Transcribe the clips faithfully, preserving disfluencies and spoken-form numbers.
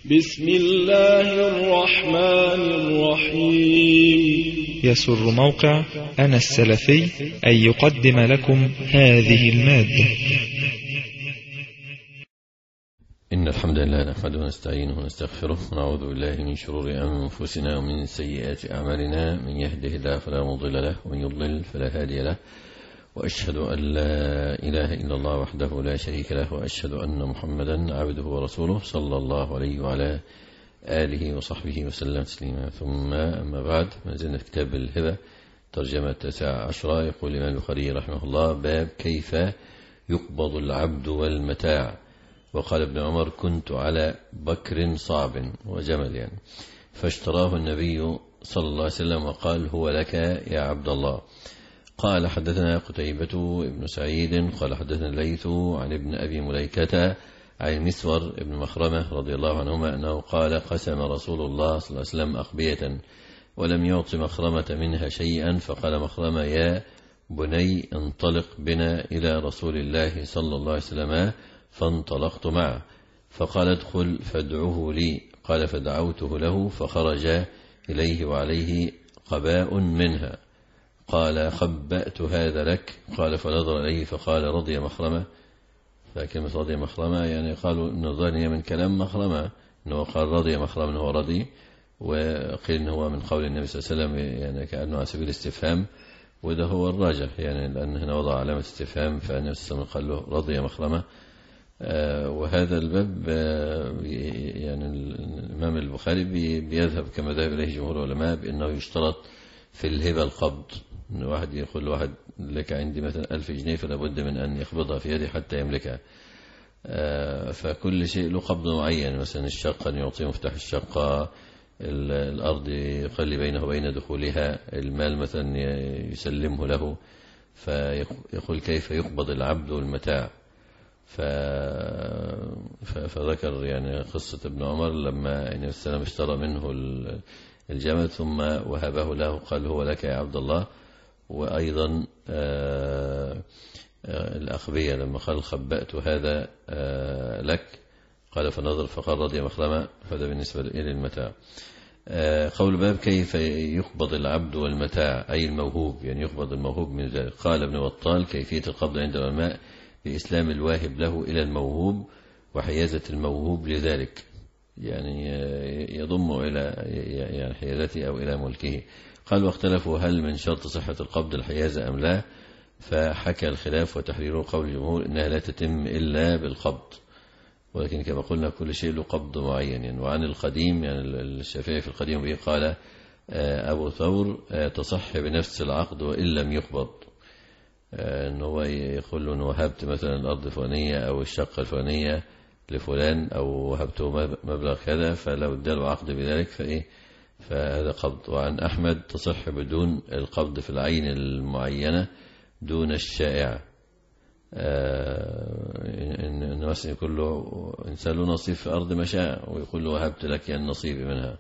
بسم الله الرحمن الرحيم. يسر موقع أنا السلفي أن يقدم لكم هذه المادة. إن الحمد لله نحمده ونستعينه ونستغفره ونعوذ بالله من شرور أنفسنا ومن سيئات أعمالنا، من يهده الله فلا مضل له ومن يضلل فلا هادي له، وأشهد أن لا إله إلا الله وحده لا شريك له، وأشهد أن محمدا عبده ورسوله صلى الله عليه وعلى آله وصحبه وسلم تسليما. ثم أما بعد، ما زلنا في كتاب الهبة ترجمة التاسعة عشرة. يقول الإمام البخاري رحمه الله: باب كيف يقبض العبد والمتاع. وقال ابن عمر: كنت على بكر صعب وجمل يعني، فاشتراه النبي صلى الله عليه وسلم وقال: هو لك يا عبد الله. قال: حدثنا قتيبة ابن سعيد قال حدثنا الليث عن ابن أبي مليكة عن المسور ابن مخرمة رضي الله عنهما أنه قال: قسم رسول الله صلى الله عليه وسلم أخبية ولم يعط مخرمة منها شيئا، فقال مخرمة: يا بني انطلق بنا إلى رسول الله صلى الله عليه وسلم، فانطلقت معه، فقال: ادخل فادعوه لي. قال: فدعوته له، فخرج إليه وعليه قباء منها. قال: خبأت هذا لك. قال: فنظر إليه فقال: رضي مخرمة. فكلمة رضي مخرمة يعني قالوا إن ظني من كلام مخرمة إنه قال رضي مخرمة إنه رضي، وقيل إنه هو من قول النبي صلى الله عليه وسلم يعني كأنه على سبيل الاستفهام، وده هو الراجح يعني، لأن هنا وضع علامة استفهام، فالنبي صلى الله عليه وسلم قال له رضي مخرمة. آه وهذا الباب آه يعني الإمام البخاري بيذهب كما ذهب إليه جمهور العلماء بأنه يشترط في الهبة القبض، إن واحد يقول واحد لك عندي مثلا ألف جنيه فلا بد من أن يقبضها في يده حتى يملكها. آه فكل شيء له قبض معين، مثلا الشقة أن يعطيه مفتاح الشقة، الأرض يخلي بينه وبين دخولها، المال مثلا يسلمه له، فيقول كيف يقبض العبد والمتاع. فذكر يعني قصة ابن عمر لما النبي صلى الله عليه وسلم اشترى منه الجمل ثم وهبه له، قال: هو لك يا عبد الله. وأيضا آآ آآ الأخبية لما قال: خبأت هذا لك، قال: فنظر فقال: رضي مخرمة. هذا بالنسبة إلى المتاع. قول باب كيف يقبض العبد والمتاع، أي الموهوب، يعني يقبض الموهوب من ذلك. قال ابن بطال: كيفية القبض عند العلماء بإسلام الواهب له إلى الموهوب وحيازة الموهوب لذلك، يعني يضم إلى يعني حيازته أو إلى ملكه. قال: واختلفوا هل من شرط صحة القبض الحيازة أم لا، فحكى الخلاف وتحريره قول الجمهور إنها لا تتم إلا بالقبض، ولكن كما قلنا كل شيء له قبض معين يعني. وعن القديم يعني الشافعي في القديم به قال أبو ثور: تصح بنفس العقد وإن لم يقبض، أنه هو يقول له: وهبت مثلا الأرض الفلانية أو الشقة الفلانية لفلان، أو وهبته مبلغ كذا، فلو اداله عقد بذلك فإيه فهذا قبض. وعن أحمد: تصح بدون القبض في العين المعينة دون الشائعة، إن مثلا يقول له إنسان له نصيب في أرض مشاء ويقول له: وهبت لك يعني نصيبي منها،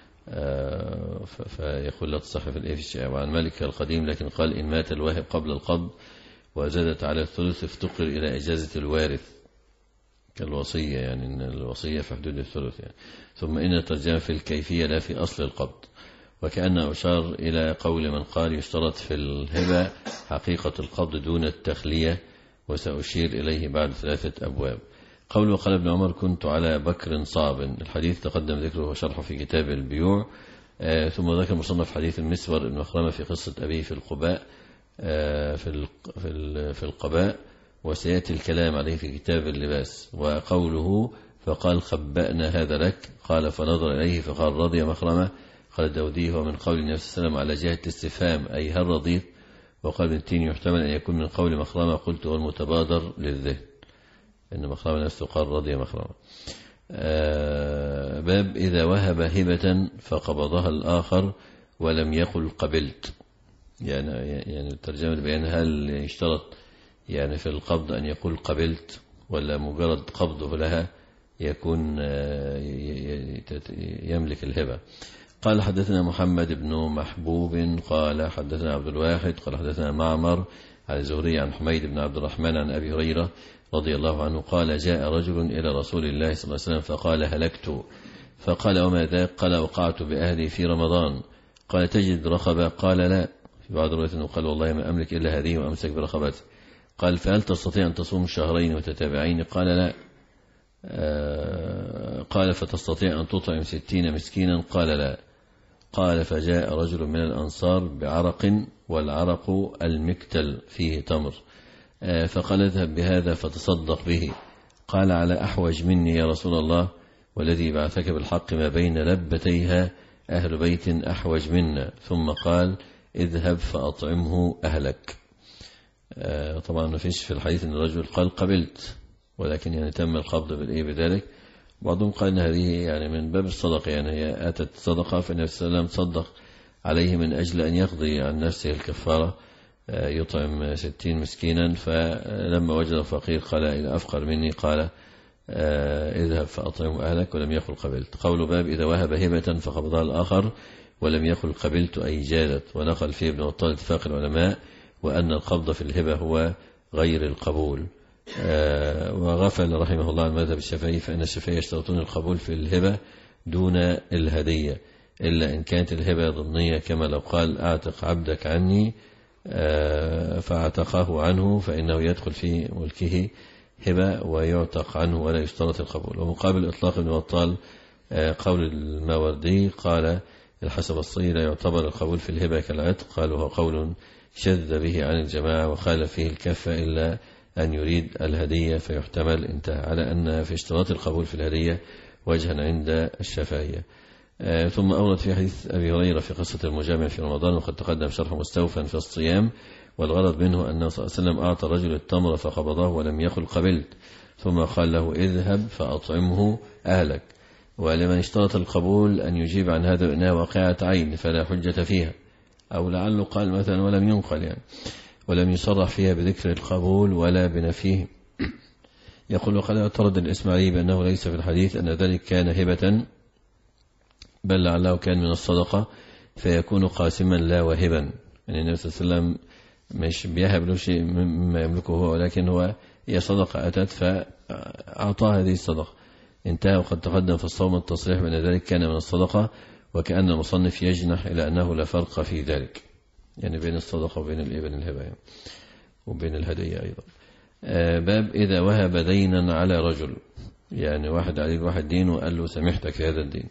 فيقول: لا تصح في الشائعة. وعن مالك القديم لكن قال: إن مات الواهب قبل القبض وزادت على الثلث افتقر إلى إجازة الوارث كالوصية، يعني إن الوصية في حدود الثلث يعني. ثم إن الترجمة في الكيفية لا في أصل القبض، وكأنه أشار إلى قول من قال: يشترط في الهبة حقيقة القبض دون التخلية، وسأشير إليه بعد ثلاثة أبواب. قول وقال ابن عمر: كنت على بكر صعب. الحديث تقدم ذكره وشرحه في كتاب البيوع. آه ثم ذكر مصنف حديث المسور ابن مخرمة في قصة أبيه في القباء آه في في القباء، وسيأتي الكلام عليه في كتاب اللباس. وقوله: فقال: خبأنا هذا لك. قال: فنظر إليه فقال: رضي مخرمة. قال الداودي: هو من قول النبي صلى الله عليه وسلم على جهة الاستفهام، أي هل رضيت؟ وقال ابن تيمية: يحتمل أن يكون من قول مخرمة، قلت هو المتبادر للذهن، إن مخرمة نفسه قال رضي مخرمة. آه باب إذا وهب هبة فقبضها الآخر ولم يقل قبلت، يعني يعني الترجمة بيان هل يشترط يعني في القبض أن يقول قبلت، ولا مجرد قبضه لها يكون يملك الهبة. قال: حدثنا محمد بن محبوب قال حدثنا عبد الواحد قال حدثنا معمر عن الزهري عن حميد بن عبد الرحمن عن أبي هريرة رضي الله عنه قال جاء رجل إلى رسول الله صلى الله عليه وسلم فقال هلكت، فقال وما ذاك؟ قال وقعت بأهلي في رمضان. قال تجد رقبة؟ قال لا. في بعض الروايات قال والله ما أملك إلا هذه وأمسك برقبتي. قال فهل تستطيع أن تصوم شهرين متتابعين؟ قال لا. آه قال فتستطيع أن تطعم ستين مسكينا؟ قال لا. قال فجاء رجل من الأنصار بعرق والعرق المكتل فيه تمر، آه فقال اذهب بهذا فتصدق به. قال على أحوج مني يا رسول الله والذي بعثك بالحق ما بين لبتيها أهل بيت أحوج منا. ثم قال اذهب فأطعمه أهلك. آه طبعا ما فيش في الحديث أن الرجل قال قبلت، ولكن يعني تم القبض بالإيه بذلك. بعضهم قال أن هذه يعني من باب الصدقة، يعني هي أتت صدقة فالنبي صلى الله عليه وسلم صدق عليه من أجل أن يقضي عن نفسه الكفارة، آه يطعم ستين مسكينا. فلما وجد فقير قال إذا أفقر مني قال آه اذهب فأطعم أهلك ولم يقل قبلت. قول باب إذا وهب هبة فقبضها الآخر ولم يقل قبلت أي جادت. ونقل فيه ابن بطال اتفاق العلماء وأن القبض في الهبة هو غير القبول. آه وغفل رحمه الله عن مذهب الشافعي، فإن الشافعي يشترطون القبول في الهبة دون الهدية، إلا إن كانت الهبة ضمنية، كما لو قال أعتق عبدك عني آه فاعتقه عنه فإنه يدخل في ملكه هبة ويعتق عنه ولا يشترط القبول. ومقابل إطلاق ابن بطال آه قول الماوردي قال الحسب الصي لا يعتبر القبول في الهبة كالعتق. قال وهو قول شذ به عن الجماعة وخالف فيه الكفة إلا أن يريد الهدية فيحتمل. انتهى على أن في اشتراط القبول في الهدية وجها عند الشافعية. آه ثم أورد في حديث أبي هريرة في قصة المجامع في رمضان وقد تقدم شرح مستوفا في الصيام، والغرض منه أنه صلى الله عليه وسلم أعطى الرجل التمر فقبضه ولم يقل قبلت، ثم قال له اذهب فأطعمه أهلك. ولمن اشترط القبول أن يجيب عن هذا بأنها واقعة عين فلا حجة فيها، أو لعله قال مثلا ولم ينقل يعني ولم يصرح فيها بذكر القبول ولا بنفيه. يقول وقد اعترض الإسماعيلي بأنه ليس في الحديث أن ذلك كان هبة، بل لعله كان من الصدقة فيكون قاسما لا وهبا. يعني النبي صلى الله عليه وسلم مش بيهب له شيء مما يملكه هو، ولكن هو هي صدقة أتت فأعطاه هذه الصدقة. انتهى. وقد تقدم في الصوم التصريح بأن ذلك كان من الصدقة، وكأن المصنف يجنح إلى أنه لا فرق في ذلك، يعني بين الصدقة وبين الإبن الهبة يعني وبين الهدية أيضا. آه باب إذا وهب دينا على رجل، يعني واحد عليه واحد دين وقال له سمحتك في هذا الدين.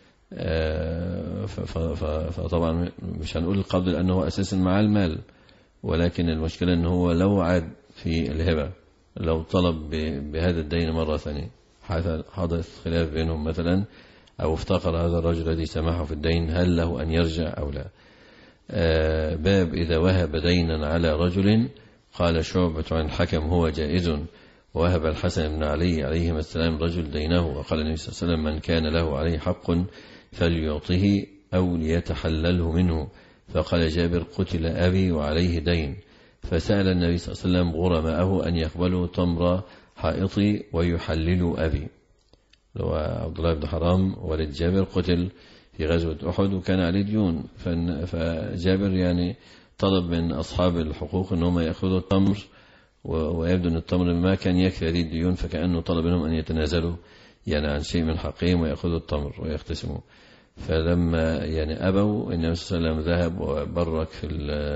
آه فطبعا مش هنقول القبض لأنه أساسا مع المال، ولكن المشكلة أنه هو لو عاد في الهبة لو طلب بهذا الدين مرة ثانية حدث خلاف بينهم مثلا، أو افتقر هذا الرجل الذي سمحه في الدين هل له أن يرجع أو لا. آه باب إذا وهب دينا على رجل. قال شعبة عن الحكم هو جائز. ووهب الحسن بن علي عليهما السلام رجل دينه، وقال النبي صلى الله عليه وسلم من كان له عليه حق فليعطه أو ليتحلله منه. فقال جابر قتل أبي وعليه دين، فسأل النبي صلى الله عليه وسلم غرماءه أن يقبلوا تمر حائطي ويحللوا أبي. لو عبد الله بن حرام والد جابر قتل في غزوة أحد وكان عليه ديون، فجابر يعني طلب من أصحاب الحقوق أنهم يأخذوا التمر، ويبدو أن التمر ما كان يكفي هذه الديون، فكأنه طلب منهم أن يتنازلوا يعني عن شيء من حقهم ويأخذوا التمر ويقتسموا. فلما يعني أبوا النبي صلى الله عليه وسلم ذهب وبرك في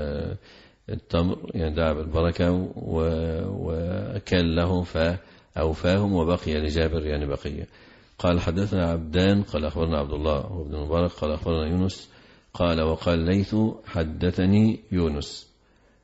التمر، يعني دعا بالبركة وكان لهم فأوفاهم وبقي لجابر يعني بقية. قال حدثنا عبدان قال أخبرنا عبد الله وابن مبارك قال أخبرنا يونس قال وقال ليث حدثني يونس.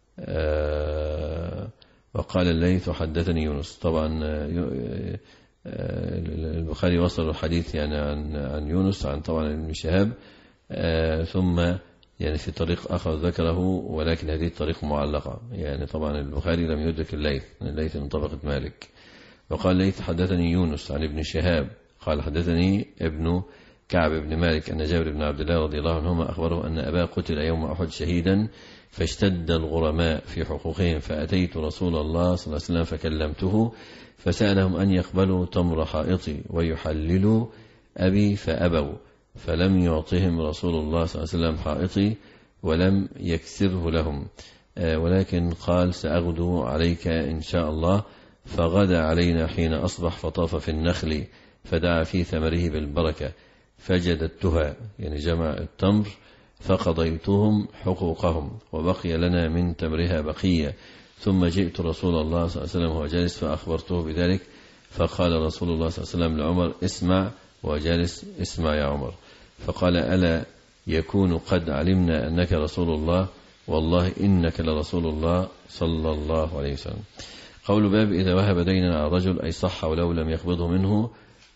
آه وقال الليث حدثني يونس. طبعا آه البخاري وصل الحديث يعني عن عن يونس عن طبعا ابن شهاب، آه ثم يعني في طريق آخر ذكره، ولكن هذه الطريق معلقة، يعني طبعا البخاري لم يدرك الليث، الليث من طبقة مالك. وقال الليث حدثني يونس عن ابن شهاب قال حدثني ابن كعب بن مالك أن جابر بن عبد الله رضي الله عنهما أخبره أن أباه قتل يوم أحد شهيدا، فاشتد الغرماء في حقوقهم، فأتيت رسول الله صلى الله عليه وسلم فكلمته فسألهم أن يقبلوا تمر حائطي ويحللوا أبي فأبوا، فلم يعطهم رسول الله صلى الله عليه وسلم حائطي ولم يكسره لهم. ولكن قال سأغدو عليك إن شاء الله. فغدا علينا حين أصبح فطاف في النخل فدعا في ثمره بالبركة فجددتها، يعني جمع التمر، فقضيتهم حقوقهم وبقي لنا من تمرها بقية. ثم جئت رسول الله صلى الله عليه وسلم وهو جالس فأخبرته بذلك، فقال رسول الله صلى الله عليه وسلم لعمر اسمع، وجالس اسمع يا عمر. فقال ألا يكون قد علمنا أنك رسول الله؟ والله إنك لرسول الله صلى الله عليه وسلم. قول باب إذا وهب دينا على رجل أي صح ولو لم يقبضه منه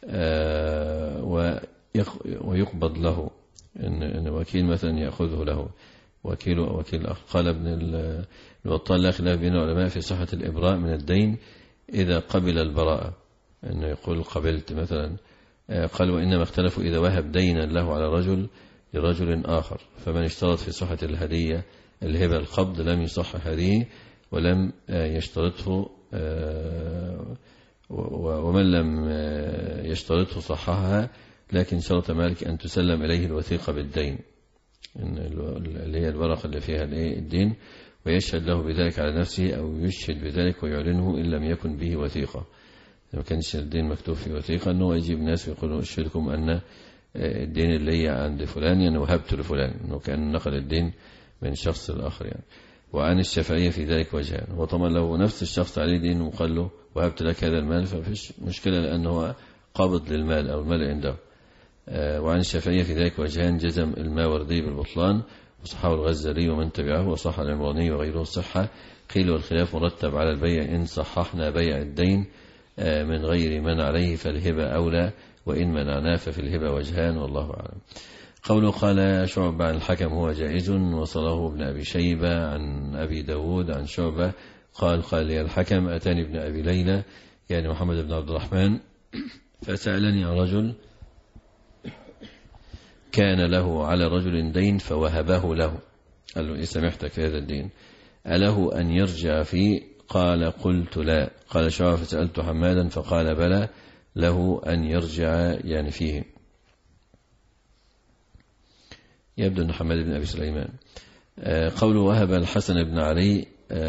ويقبض له، إن وكيل مثلا يأخذه له وكيل وكيل أخ. قال ابن الوطال لا خلاف بين العلماء في صحة الإبراء من الدين إذا قبل البراءة، إنه يقول قبلت مثلا. قال وإنما اختلفوا إذا وهب دينا له على رجل لرجل آخر، فمن اشترط في صحة الهدية الهبة القبض لم يصح هذه، ولم يشترطه، ومن لم يشترطه صححها، لكن شرط مالك أن تسلم إليه الوثيقة بالدين، اللي هي الورقة اللي فيها الدين، ويشهد له بذلك على نفسه أو يشهد بذلك ويعلنه إن لم يكن به وثيقة. ما كانش الدين مكتوب في وثيقة، أنه يجيب ناس ويقولوا أشهدكم أن الدين اللي هي عند فلان يعني وهبت لفلان، أنه كان نقل الدين من شخص الآخر يعني. وعن الشافعية في ذلك وجهان، وطبعا لو نفس الشخص عليه دين وقال له وهبت لك هذا المال ففيش مشكلة، لأنه قابض للمال أو المال عنده. وعن الشافعية في ذلك وجهان، جزم الماوردي بالبطلان وصححه الغزالي ومن تبعه، وصح العمراني وغيره الصحة. قيل والخلاف مرتب على البيع إن صححنا بيع الدين من غير من عليه فالهبة أولى، وإن منعناه ففي الهبة وجهان، والله أعلم. قوله قال شعبة عن الحكم هو جائز، وصله ابن أبي شيبة عن أبي داود عن شعبة قال قال لي الحكم أتاني ابن أبي ليلى يعني محمد بن عبد الرحمن فسألني عن رجل كان له على رجل دين فوهبه له، قال له إيه سمحتك في هذا الدين، أله أن يرجع فيه؟ قال قلت لا. قال شعبة فسألت حمادا فقال بلى له أن يرجع يعني فيه. يبدو أن حماد بن أبي سليمان. قوله وهب الحسن بن علي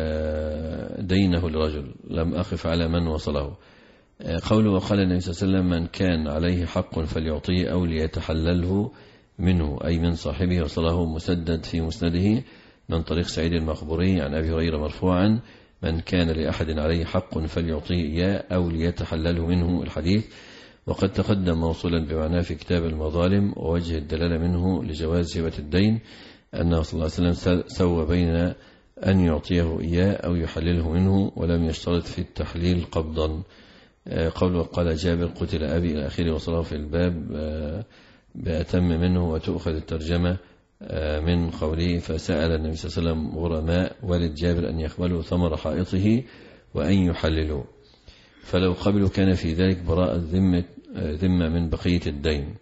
دينه لرجل، لم أقف على من وصله. قوله وقال النبي صلى الله عليه وسلم من كان عليه حق فليعطيه أو ليتحلله منه، أي من صاحبه، وصله مسدد في مسنده من طريق سعيد المخبوري عن أبي هريرة مرفوعا من كان لأحد عليه حق فليعطيه إياه أو ليتحلله منه الحديث. وقد تقدم موصولا بمعناه في كتاب المظالم، ووجه الدلالة منه لجواز هبة الدين أنه صلى الله عليه وسلم سوى بين أن يعطيه إياه أو يحلله منه، ولم يشترط في التحليل قبضا. قوله قال جابر قتل أبي إلى آخره، وصله في الباب بأتم منه، وتؤخذ الترجمة من قوله فسأل النبي صلى الله عليه وسلم غرماء والد جابر أن يقبلوا ثمر حائطه وأن يحللوا، فلو قبلوا كان في ذلك براءة ذمة ذمة من بقية الدين.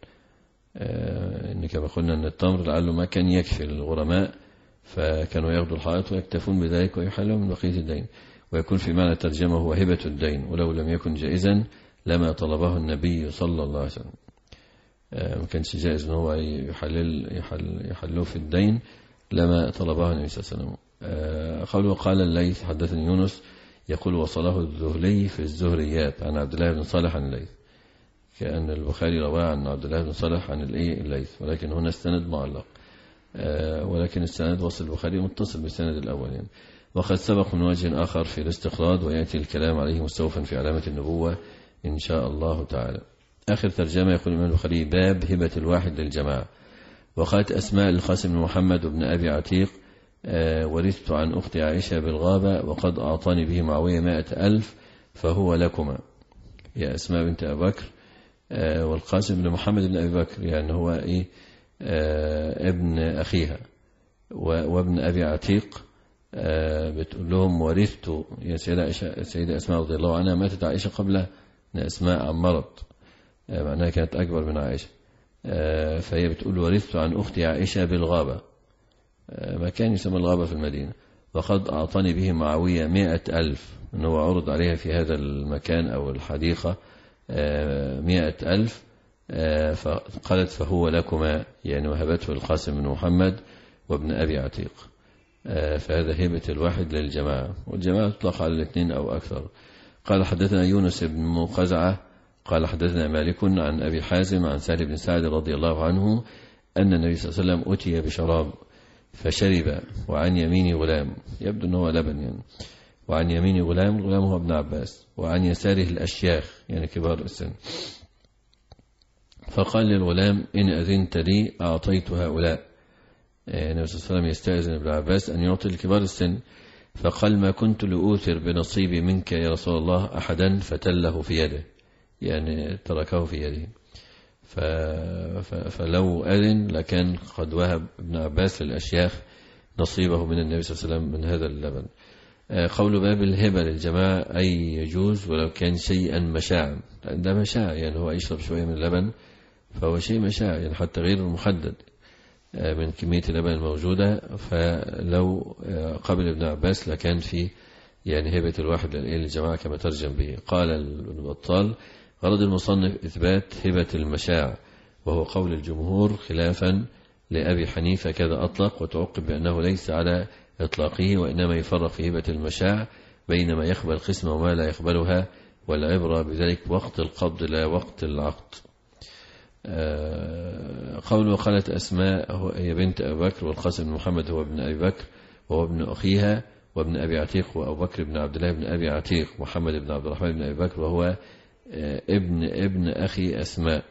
إن كما قلنا أن التمر لعله ما كان يكفي الغرماء، فكانوا ياخذوا الحائط ويكتفون بذلك ويحلوا من بقية الدين. ويكون في معنى الترجمة هو هبة الدين، ولو لم يكن جائزا لما طلبه النبي صلى الله عليه وسلم. ما كانش جائز أنه هو يحلل يحل يحلوه في الدين لما طلبه النبي صلى الله عليه وسلم. قوله قال الليث حدثني يونس يقول وصله الذهلي في الزهريات عن عبد الله بن صالح عن الليث، كأن البخاري رواه عن عبد الله بن صالح عن الليث، ولكن هنا السند معلق، ولكن السند وصل البخاري متصل بالسند الأول يعني. وقد سبق من وجه آخر في الاستقراض، ويأتي الكلام عليه مستوفا في علامة النبوة إن شاء الله تعالى. آخر ترجمة يقول الإمام البخاري باب هبة الواحد للجماعة. وقالت أسماء القاسم بن محمد بن أبي عتيق ورثت عن أخت عائشة بالغابة وقد أعطاني به معوية مائة ألف فهو لكما، يا أسماء بنت أبي بكر. والقاسم بن محمد بن أبي بكر يعني هو إيه ابن أخيها، وابن أبي عتيق بتقول لهم ورثت يا سيدة عائشة، السيدة أسماء رضي الله عنها ماتت عائشة قبلها، أسماء عن مرض معناها كانت أكبر من عائشة، فهي بتقول ورثت عن أختي عائشة بالغابة، مكان يسمى الغابة في المدينة، وقد أعطاني به معاوية مئة ألف، أنه عرض عليها في هذا المكان أو الحديقة مئة ألف، فقالت فهو لكما يعني وهبته القاسم بن محمد وابن أبي عتيق. فهذا هبة الواحد للجماعة، والجماعة تطلق على الاثنين أو أكثر. قال حدثنا يونس بن مقزعة قال حدثنا مالك عن أبي حازم عن سهل بن سعد رضي الله عنه أن النبي صلى الله عليه وسلم أتي بشراب فشرب وعن يمين غلام، يبدو أنه لبن يعني، وعن يمين غلام، الغلام هو ابن عباس، وعن يساره الأشياخ يعني كبار السن. فقال للغلام إن أذنت لي أعطيت هؤلاء. النبي صلى الله عليه وسلم يستأذن ابن عباس أن يعطي لكبار السن، فقال ما كنت لأوثر بنصيبي منك يا رسول الله أحدا فتله في يده، يعني تركه في يده. فلو أذن لكان قد وهب ابن عباس للأشياخ نصيبه من النبي صلى الله عليه وسلم من هذا اللبن. قول باب الهبة للجماعة أي يجوز ولو كان شيئا مشاعا، ده مشاع يعني هو يشرب شوية من اللبن فهو شيء مشاع يعني حتى غير محدد من كمية اللبن الموجودة. فلو قبل ابن عباس لكان في يعني هبة الواحد للجماعة كما ترجم به. قال ابن بطال غرض المصنف إثبات هبة المشاع، وهو قول الجمهور خلافا لأبي حنيفة كذا أطلق، وتعقب بأنه ليس على إطلاقه وإنما يفرق في هبة المشاع بينما يقبل قسمة وما لا يقبلها، والعبرة بذلك وقت القبض لا وقت العقد. قول وقالت أسماء هي بنت أبي بكر، والقاسم بن محمد هو ابن أبي بكر وهو ابن أخيها، وابن أبي عتيق وأبو بكر بن عبد الله بن أبي عتيق، محمد بن عبد الرحمن بن أبي بكر وهو ابن ابن أخي أسماء،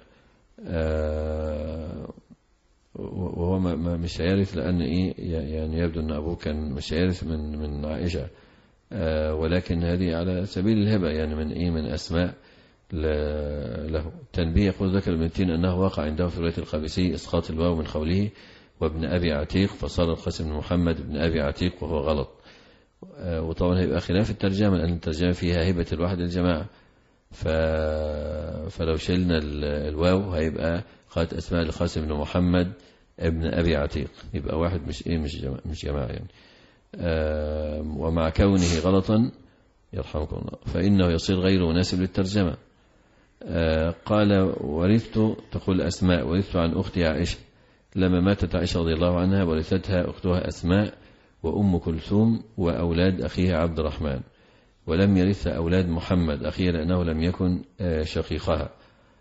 وهو مش هيرث لأن إيه يعني يبدو أن أبوه كان مش هيرث من من عائشة، ولكن هذه على سبيل الهبة يعني من إيه من أسماء له. تنبيه يقول ذكر المتين أنه وقع عنده في رواية القابسي إسقاط الواو من قوله وابن أبي عتيق، فصار القاسم بن محمد ابن أبي عتيق وهو غلط. وطبعا هيبقى خلاف الترجمة لأن الترجمة فيها هبة الواحد للجماعة، ف... فلو شلنا الواو هيبقى قالت أسماء القاسم بن محمد ابن أبي عتيق، يبقى واحد مش إيه مش جماعة, مش جماعة يعني. ومع كونه غلطا يرحمكم الله فإنه يصير غير مناسب للترجمة. قال ورثت، تقول أسماء ورثت عن أختي عائشة لما ماتت عائشة رضي الله عنها، ورثتها أختها أسماء وأم كلثوم وأولاد أخيها عبد الرحمن، ولم يرثها أولاد محمد أخيها لأنه لم يكن شقيقها.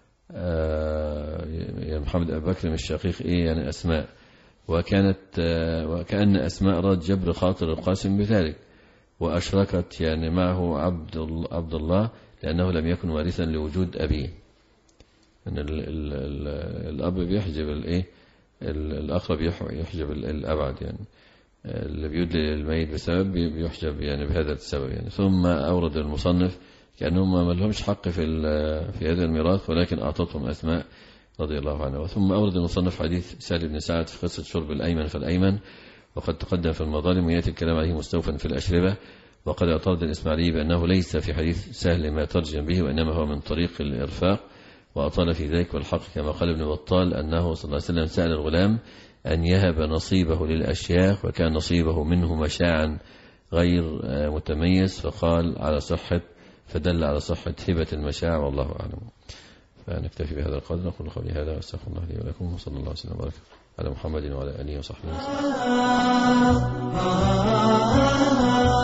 يعني محمد أبي بكر مش شقيق إيه يعني أسماء، وكانت وكأن أسماء راد جبر خاطر القاسم بذلك، وأشركت يعني معه عبد عبد الله لأنه لم يكن وارثا لوجود أبيه. أن ال ال ال الأب بيحجب الإيه الأقرب يحجب الأبعد، يعني اللي بيدلي الميت بسبب بيحجب يعني بهذا السبب يعني. ثم أورد المصنف كأنهم ما لهمش حق في في هذا الميراث ولكن أعطتهم أسماء رضي الله عنها. ثم أورد المصنف حديث سهل بن سعد في قصة شرب الأيمن فالأيمن، وقد تقدم في المظالم ويأتي الكلام عليه مستوفا في الأشربة. وقد اعترض الإسماعيلي بأنه ليس في حديث سهل ما ترجم به وإنما هو من طريق الإرفاق، وأطال في ذلك. والحق كما قال ابن بطال أنه صلى الله عليه وسلم سأل الغلام أن يهب نصيبه للأشياخ وكان نصيبه منه مشاعا غير متميز، فقال على صحة فدل على صحة هبة المشاع والله أعلم. فنكتفي بهذا القدر، نقول قولي هذا واستغفر الله لي ولكم، وصلى الله وسلم وبارك على محمد وعلى آله وصحبه وسلم.